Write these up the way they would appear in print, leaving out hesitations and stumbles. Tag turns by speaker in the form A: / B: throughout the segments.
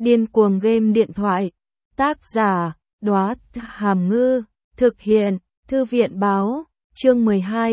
A: Điên cuồng game điện thoại. Tác giả, Đóa Hàm Ngư. Thực hiện, Thư viện báo. Chương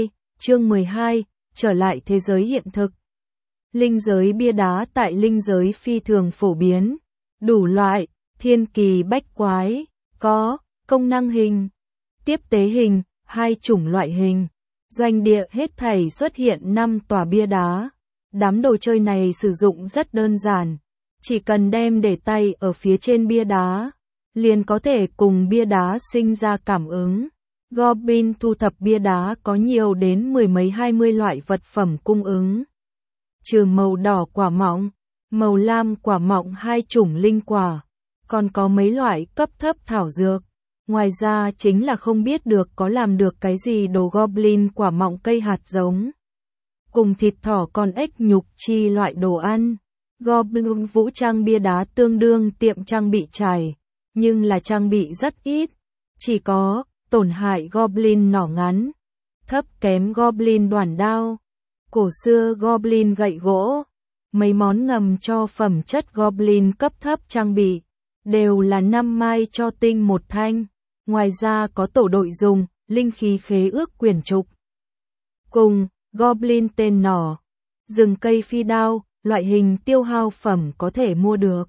A: 12, trở lại thế giới hiện thực. Linh giới bia đá tại linh giới phi thường phổ biến. Đủ loại, thiên kỳ bách quái, có, công năng hình, tiếp tế hình, 2 chủng loại hình. Doanh địa hết thảy xuất hiện 5 tòa bia đá. Đám đồ chơi này sử dụng rất đơn giản. Chỉ cần đem để tay ở phía trên bia đá, liền có thể cùng bia đá sinh ra cảm ứng. Goblin thu thập bia đá có nhiều đến 10 mấy 20 loại vật phẩm cung ứng. Trừ màu đỏ quả mọng, màu lam quả mọng 2 chủng linh quả, còn có mấy loại cấp thấp thảo dược. Ngoài ra chính là không biết được có làm được cái gì đồ goblin quả mọng cây hạt giống. Cùng thịt thỏ con ếch nhục chi loại đồ ăn. Goblin vũ trang bia đá tương đương tiệm trang bị trải, nhưng là trang bị rất ít. Chỉ có tổn hại goblin nỏ ngắn, thấp kém goblin đoản đao, cổ xưa goblin gậy gỗ. Mấy món ngầm cho phẩm chất goblin cấp thấp trang bị, đều là 5 mai cho tinh 1 thanh. Ngoài ra có tổ đội dùng, linh khí khế ước quyển trục. Cùng, goblin tên nỏ, rừng cây phi đao, loại hình tiêu hao phẩm có thể mua được.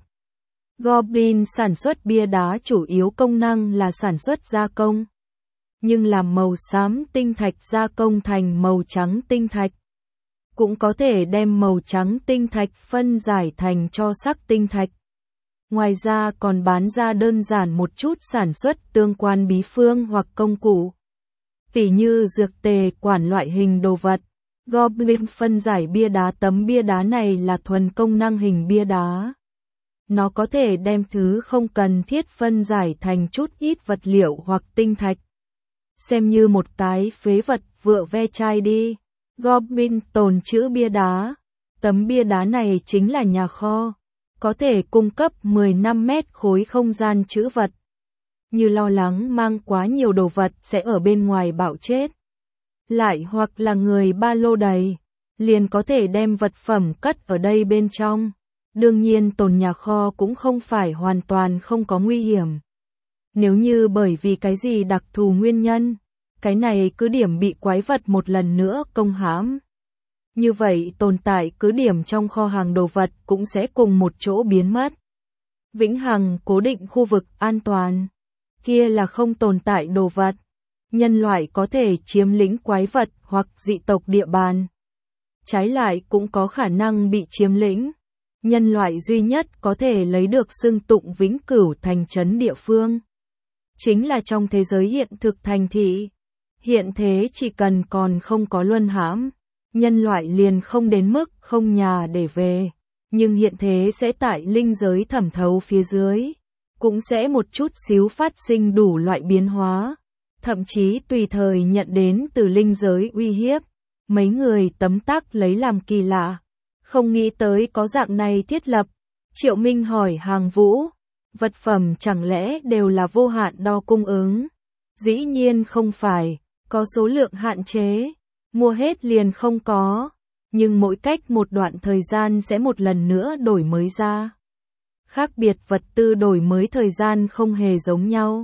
A: Goblin sản xuất bia đá chủ yếu công năng là sản xuất gia công, nhưng làm màu xám tinh thạch gia công thành màu trắng tinh thạch. Cũng có thể đem màu trắng tinh thạch phân giải thành cho sắc tinh thạch. Ngoài ra còn bán ra đơn giản một chút sản xuất tương quan bí phương hoặc công cụ. Tỉ như dược tề quản loại hình đồ vật. Goblin phân giải bia đá. Tấm bia đá này là thuần công năng hình bia đá. Nó có thể đem thứ không cần thiết phân giải thành chút ít vật liệu hoặc tinh thạch. Xem như một cái phế vật vựa ve chai đi. Goblin tồn trữ bia đá. Tấm bia đá này chính là nhà kho, có thể cung cấp 15 mét khối không gian trữ vật. Như lo lắng mang quá nhiều đồ vật sẽ ở bên ngoài bạo chết. Lại hoặc là người ba lô đầy, liền có thể đem vật phẩm cất ở đây bên trong. Đương nhiên tồn nhà kho cũng không phải hoàn toàn không có nguy hiểm. Nếu như bởi vì cái gì đặc thù nguyên nhân, cái này cứ điểm bị quái vật một lần nữa công hãm. Như vậy tồn tại cứ điểm trong kho hàng đồ vật cũng sẽ cùng một chỗ biến mất. Vĩnh hằng cố định khu vực an toàn. Kia là không tồn tại đồ vật. Nhân loại có thể chiếm lĩnh quái vật hoặc dị tộc địa bàn. Trái lại cũng có khả năng bị chiếm lĩnh. Nhân loại duy nhất có thể lấy được xưng tụng vĩnh cửu thành trấn địa phương. Chính là trong thế giới hiện thực thành thị. Hiện thế chỉ cần còn không có luân hãm, nhân loại liền không đến mức không nhà để về. Nhưng hiện thế sẽ tại linh giới thẩm thấu phía dưới, cũng sẽ một chút xíu phát sinh đủ loại biến hóa. Thậm chí tùy thời nhận đến từ linh giới uy hiếp. Mấy người tấm tắc lấy làm kỳ lạ. Không nghĩ tới có dạng này thiết lập. Triệu Minh hỏi Hàng Vũ. Vật phẩm chẳng lẽ đều là vô hạn đo cung ứng? Dĩ nhiên không phải. Có số lượng hạn chế. Mua hết liền không có. Nhưng mỗi cách một đoạn thời gian sẽ một lần nữa đổi mới ra. Khác biệt vật tư đổi mới thời gian không hề giống nhau.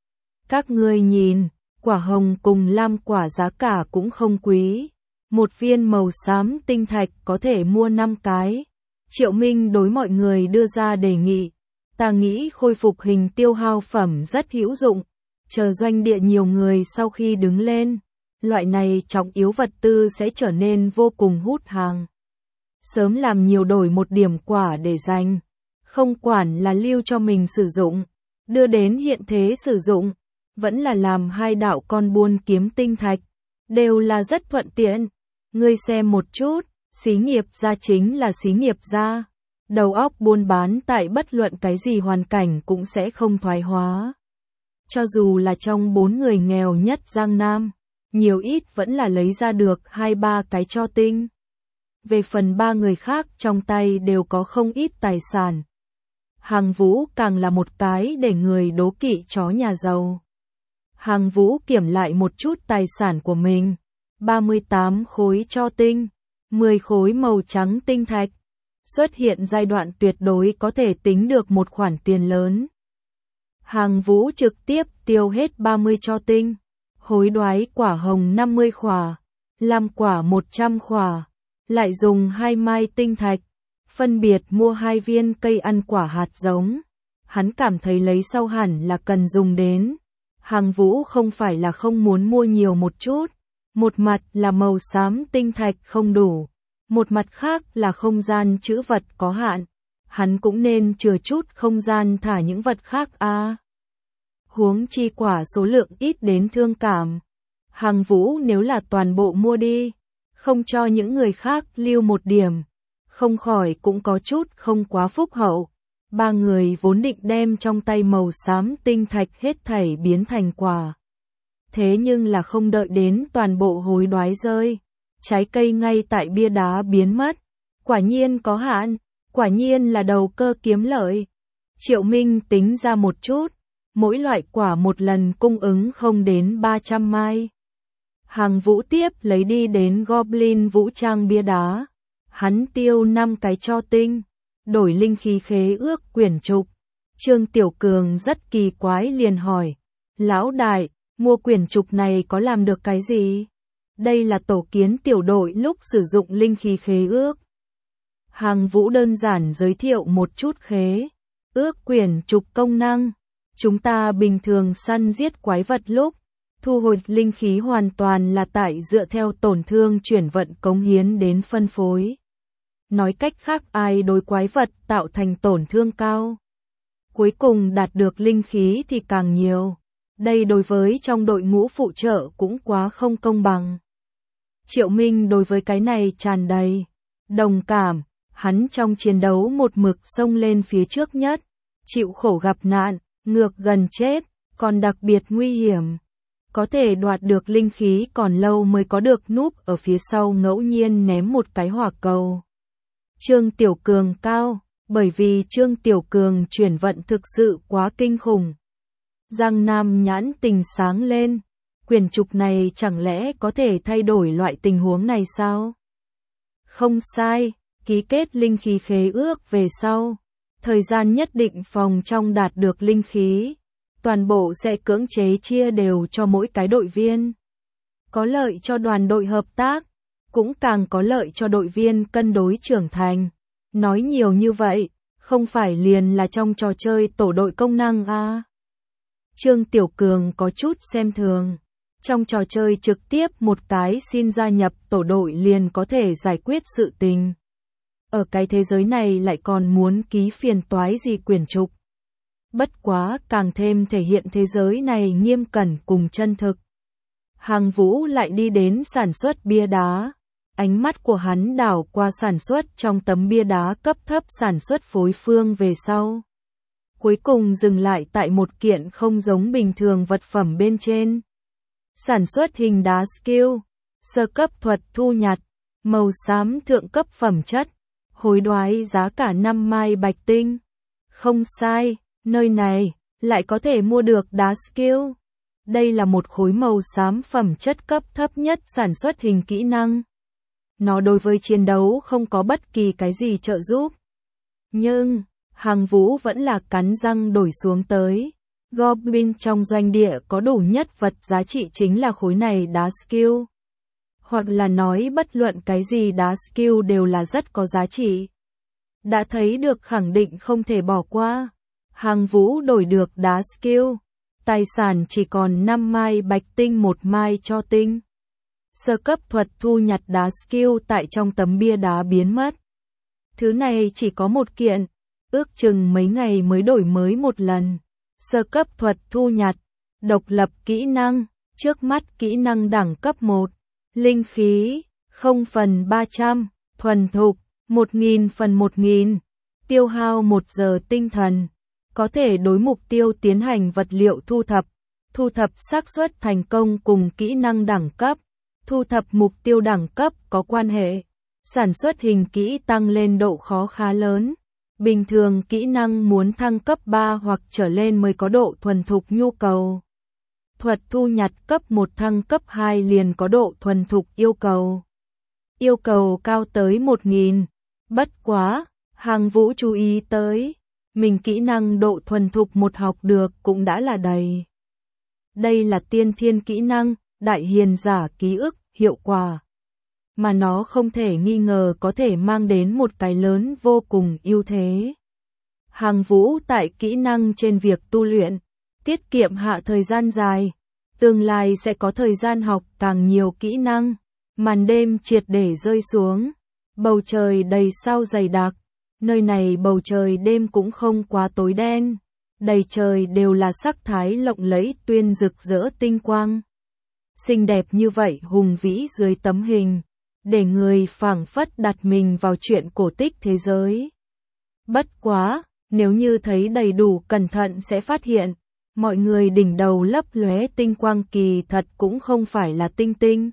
A: Các ngươi nhìn, quả hồng cùng lam quả giá cả cũng không quý. Một viên màu xám tinh thạch có thể mua 5 cái. Triệu Minh đối mọi người đưa ra đề nghị. Ta nghĩ khôi phục hình tiêu hao phẩm rất hữu dụng. Chờ doanh địa nhiều người sau khi đứng lên, loại này trọng yếu vật tư sẽ trở nên vô cùng hút hàng. Sớm làm nhiều đổi một điểm quả để dành. Không quản là lưu cho mình sử dụng, đưa đến hiện thế sử dụng, vẫn là làm 2 đạo con buôn kiếm tinh thạch, đều là rất thuận tiện. Ngươi xem một chút, xí nghiệp gia chính là xí nghiệp gia. Đầu óc buôn bán tại bất luận cái gì hoàn cảnh cũng sẽ không thoái hóa. Cho dù là trong 4 người nghèo nhất Giang Nam, nhiều ít vẫn là lấy ra được 2-3 cái cho tinh. Về phần 3 người khác trong tay đều có không ít tài sản. Hàng Vũ càng là một cái để người đố kỵ chó nhà giàu. Hàng Vũ kiểm lại một chút tài sản của mình. 38 khối cho tinh, 10 khối màu trắng tinh thạch, xuất hiện giai đoạn tuyệt đối có thể tính được một khoản tiền lớn. Hàng Vũ trực tiếp tiêu hết 30 cho tinh, hối đoái quả hồng 50 khỏa, lam quả 100 khỏa, lại dùng 2 mai tinh thạch, phân biệt mua 2 viên cây ăn quả hạt giống. Hắn cảm thấy lấy sau hẳn là cần dùng đến. Hàng Vũ không phải là không muốn mua nhiều một chút, một mặt là màu xám tinh thạch không đủ, một mặt khác là không gian trữ vật có hạn, hắn cũng nên chừa chút không gian thả những vật khác a. Huống chi quả số lượng ít đến thương cảm. Hàng Vũ nếu là toàn bộ mua đi, không cho những người khác lưu một điểm, không khỏi cũng có chút không quá phúc hậu. Ba người vốn định đem trong tay màu xám tinh thạch hết thảy biến thành quả. Thế nhưng là không đợi đến toàn bộ hối đoái rơi, trái cây ngay tại bia đá biến mất. Quả nhiên có hạn, quả nhiên là đầu cơ kiếm lợi. Triệu Minh tính ra một chút, mỗi loại quả một lần cung ứng không đến 300 mai. Hàng Vũ tiếp lấy đi đến Goblin vũ trang bia đá. Hắn tiêu 5 cái cho tinh, đổi linh khí khế ước quyển trục. Trương Tiểu Cường rất kỳ quái liền hỏi, lão đại, mua quyển trục này có làm được cái gì? Đây là tổ kiến tiểu đội lúc sử dụng linh khí khế ước. Hàng Vũ đơn giản giới thiệu một chút khế ước quyển trục công năng. Chúng ta bình thường săn giết quái vật lúc, thu hồi linh khí hoàn toàn là tại dựa theo tổn thương chuyển vận cống hiến đến phân phối. Nói cách khác ai đối quái vật tạo thành tổn thương cao, cuối cùng đạt được linh khí thì càng nhiều. Đây đối với trong đội ngũ phụ trợ cũng quá không công bằng. Triệu Minh đối với cái này tràn đầy đồng cảm, hắn trong chiến đấu một mực xông lên phía trước nhất, chịu khổ gặp nạn, ngược gần chết, còn đặc biệt nguy hiểm. Có thể đoạt được linh khí còn lâu mới có được núp ở phía sau ngẫu nhiên ném một cái hỏa cầu. Trương Tiểu Cường cao, bởi vì Trương Tiểu Cường chuyển vận thực sự quá kinh khủng. Giang Nam nhãn tình sáng lên, quyển trục này chẳng lẽ có thể thay đổi loại tình huống này sao? Không sai, ký kết linh khí khế ước về sau, thời gian nhất định phòng trong đạt được linh khí, toàn bộ sẽ cưỡng chế chia đều cho mỗi cái đội viên. Có lợi cho đoàn đội hợp tác, cũng càng có lợi cho đội viên cân đối trưởng thành. Nói nhiều như vậy, không phải liền là trong trò chơi tổ đội công năng à? Trương Tiểu Cường có chút xem thường. Trong trò chơi trực tiếp một cái xin gia nhập tổ đội liền có thể giải quyết sự tình. Ở cái thế giới này lại còn muốn ký phiền toái gì quyển trục. Bất quá càng thêm thể hiện thế giới này nghiêm cẩn cùng chân thực. Hàng Vũ lại đi đến sản xuất bia đá. Ánh mắt của hắn đảo qua sản xuất trong tấm bia đá cấp thấp sản xuất phối phương về sau. Cuối cùng dừng lại tại một kiện không giống bình thường vật phẩm bên trên. Sản xuất hình đá skill, sơ cấp thuật thu nhặt, màu xám thượng cấp phẩm chất, hối đoái giá cả 5 mai bạch tinh. Không sai, nơi này lại có thể mua được đá skill. Đây là một khối màu xám phẩm chất cấp thấp nhất sản xuất hình kỹ năng. Nó đối với chiến đấu không có bất kỳ cái gì trợ giúp. Nhưng, Hàng Vũ vẫn là cắn răng đổi xuống tới. Goblin trong doanh địa có đủ nhất vật giá trị chính là khối này đá skill. Hoặc là nói bất luận cái gì đá skill đều là rất có giá trị. Đã thấy được khẳng định không thể bỏ qua. Hàng Vũ đổi được đá skill. Tài sản chỉ còn 5 mai bạch tinh 1 mai cho tinh. Sơ cấp thuật thu nhặt đá skill tại trong tấm bia đá biến mất. Thứ này chỉ có một kiện, ước chừng mấy ngày mới đổi mới một lần. Sơ cấp thuật thu nhặt, độc lập kỹ năng, trước mắt kỹ năng đẳng cấp 1, linh khí, 0/300, thuần thục, 1000/1000, tiêu hao 1 giờ tinh thần, có thể đối mục tiêu tiến hành vật liệu thu thập xác suất thành công cùng kỹ năng đẳng cấp, thu thập mục tiêu đẳng cấp có quan hệ, sản xuất hình kỹ tăng lên độ khó khá lớn. Bình thường kỹ năng muốn thăng cấp 3 hoặc trở lên mới có độ thuần thục nhu cầu. Thuật thu nhặt cấp 1 thăng cấp 2 liền có độ thuần thục yêu cầu. Yêu cầu cao tới 1000. Bất quá, Hàng Vũ chú ý tới, mình kỹ năng độ thuần thục một học được cũng đã là đầy. Đây là tiên thiên kỹ năng, đại hiền giả ký ức, hiệu quả. Mà nó không thể nghi ngờ có thể mang đến một cái lớn vô cùng ưu thế. Hàng Vũ tại kỹ năng trên việc tu luyện, tiết kiệm hạ thời gian dài, tương lai sẽ có thời gian học càng nhiều kỹ năng. Màn đêm triệt để rơi xuống, bầu trời đầy sao dày đặc, nơi này bầu trời đêm cũng không quá tối đen, đầy trời đều là sắc thái lộng lẫy tuyên rực rỡ tinh quang. Xinh đẹp như vậy hùng vĩ dưới tấm hình, để người phảng phất đặt mình vào chuyện cổ tích thế giới. Bất quá, nếu như thấy đầy đủ cẩn thận sẽ phát hiện, mọi người đỉnh đầu lấp lóe tinh quang kỳ thật cũng không phải là tinh tinh,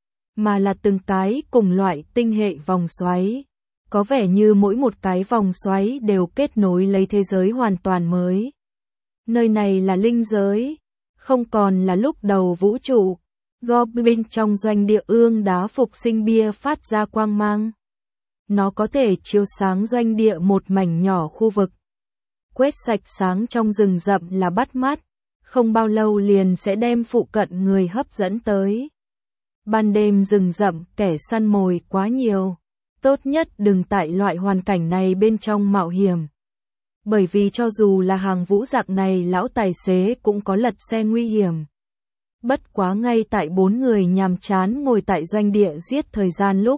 A: mà là từng cái cùng loại tinh hệ vòng xoáy. Có vẻ như mỗi một cái vòng xoáy đều kết nối lấy thế giới hoàn toàn mới. Nơi này là linh giới, không còn là lúc đầu vũ trụ. Goblin trong doanh địa ương đá phục sinh bia phát ra quang mang. Nó có thể chiếu sáng doanh địa một mảnh nhỏ khu vực. Quét sạch sáng trong rừng rậm là bắt mắt, không bao lâu liền sẽ đem phụ cận người hấp dẫn tới. Ban đêm rừng rậm kẻ săn mồi quá nhiều, tốt nhất đừng tại loại hoàn cảnh này bên trong mạo hiểm. Bởi vì cho dù là Hàng Vũ dạng này lão tài xế cũng có lật xe nguy hiểm. Bất quá ngay tại 4 người nhàm chán ngồi tại doanh địa giết thời gian lúc.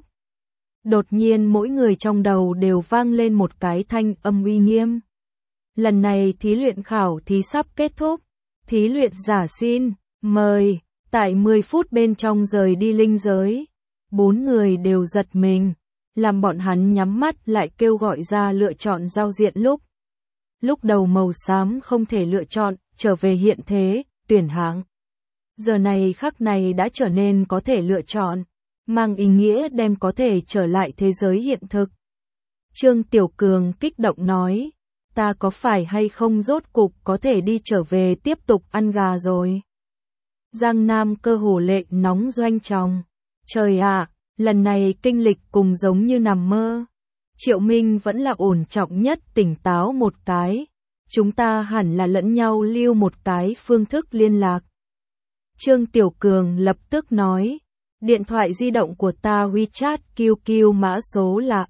A: Đột nhiên mỗi người trong đầu đều vang lên một cái thanh âm uy nghiêm. Lần này thí luyện khảo thí sắp kết thúc. Thí luyện giả xin, mời, tại 10 phút bên trong rời đi linh giới. 4 người đều giật mình, làm bọn hắn nhắm mắt lại kêu gọi ra lựa chọn giao diện lúc. Lúc đầu màu xám không thể lựa chọn, trở về hiện thế, tuyển hạng. Giờ này khắc này đã trở nên có thể lựa chọn, mang ý nghĩa đem có thể trở lại thế giới hiện thực. Trương Tiểu Cường kích động nói, ta có phải hay không rốt cục có thể đi trở về tiếp tục ăn gà rồi. Giang Nam cơ hồ lệ nóng doanh tròng. Trời ạ, lần này kinh lịch cùng giống như nằm mơ. Triệu Minh vẫn là ổn trọng nhất tỉnh táo một cái. Chúng ta hẳn là lẫn nhau lưu một cái phương thức liên lạc. Trương Tiểu Cường lập tức nói, điện thoại di động của ta WeChat QQ mã số là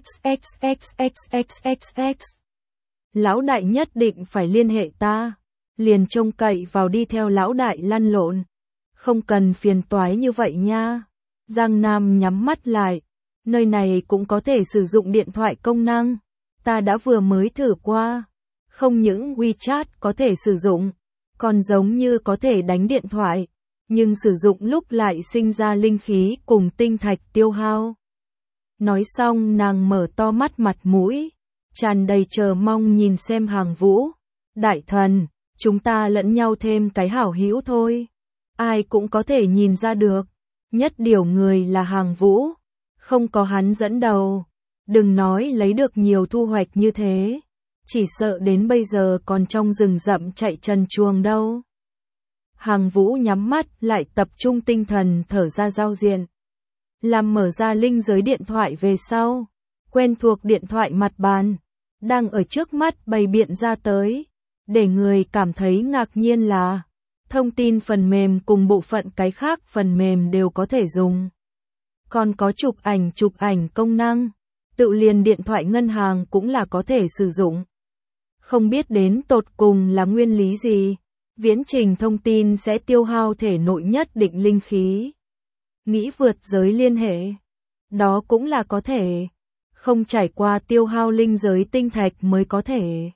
A: XXXXXXXX. Lão đại nhất định phải liên hệ ta, liền trông cậy vào đi theo lão đại lăn lộn. Không cần phiền toái như vậy nha. Giang Nam nhắm mắt lại, nơi này cũng có thể sử dụng điện thoại công năng. Ta đã vừa mới thử qua, không những WeChat có thể sử dụng, còn giống như có thể đánh điện thoại, nhưng sử dụng lúc lại sinh ra linh khí cùng tinh thạch tiêu hao. Nói xong nàng mở to mắt mặt mũi, tràn đầy chờ mong nhìn xem Hàng Vũ. Đại thần, chúng ta lẫn nhau thêm cái hảo hữu thôi. Ai cũng có thể nhìn ra được, nhất điều người là Hàng Vũ, không có hắn dẫn đầu. Đừng nói lấy được nhiều thu hoạch như thế, chỉ sợ đến bây giờ còn trong rừng rậm chạy trần truồng đâu. Hàng Vũ nhắm mắt lại tập trung tinh thần thở ra giao diện. Làm mở ra linh giới điện thoại về sau, quen thuộc điện thoại mặt bàn, đang ở trước mắt bày biện ra tới. Để người cảm thấy ngạc nhiên là, thông tin phần mềm cùng bộ phận cái khác phần mềm đều có thể dùng. Còn có chụp ảnh công năng, tự liền điện thoại ngân hàng cũng là có thể sử dụng. Không biết đến tột cùng là nguyên lý gì, viễn trình thông tin sẽ tiêu hao thể nội nhất định linh khí. Nghĩ vượt giới liên hệ, đó cũng là có thể, không trải qua tiêu hao linh giới tinh thạch mới có thể.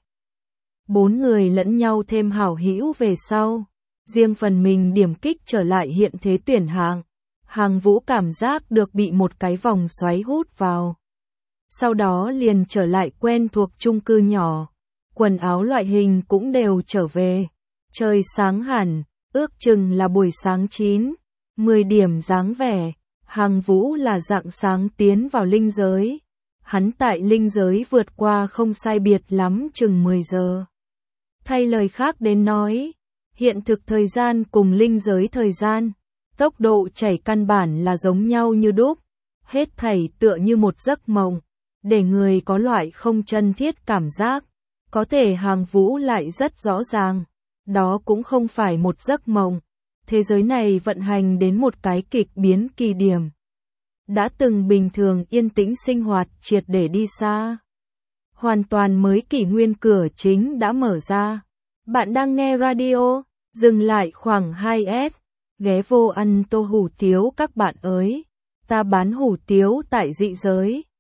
A: 4 người lẫn nhau thêm hảo hữu về sau, riêng phần mình điểm kích trở lại hiện thế tuyển hạng. Hàng Vũ cảm giác được bị một cái vòng xoáy hút vào. Sau đó liền trở lại quen thuộc chung cư nhỏ, quần áo loại hình cũng đều trở về. Trời sáng hẳn, ước chừng là buổi sáng 9-10 điểm dáng vẻ. Hàng Vũ là rạng sáng tiến vào linh giới. Hắn tại linh giới vượt qua không sai biệt lắm chừng 10 giờ. Thay lời khác đến nói, hiện thực thời gian cùng linh giới thời gian, tốc độ chảy căn bản là giống nhau như đúc, hết thảy tựa như một giấc mộng. để người có loại không chân thiết cảm giác. Có thể Hàng Vũ lại rất rõ ràng, đó cũng không phải một giấc mộng. Thế giới này vận hành đến một cái kịch biến kỳ điểm. Đã từng bình thường yên tĩnh sinh hoạt triệt để đi xa. Hoàn toàn mới kỷ nguyên cửa chính đã mở ra. Bạn đang nghe radio, dừng lại khoảng 2S, ghé vô ăn tô hủ tiếu các bạn ơi. Ta bán hủ tiếu tại dị giới.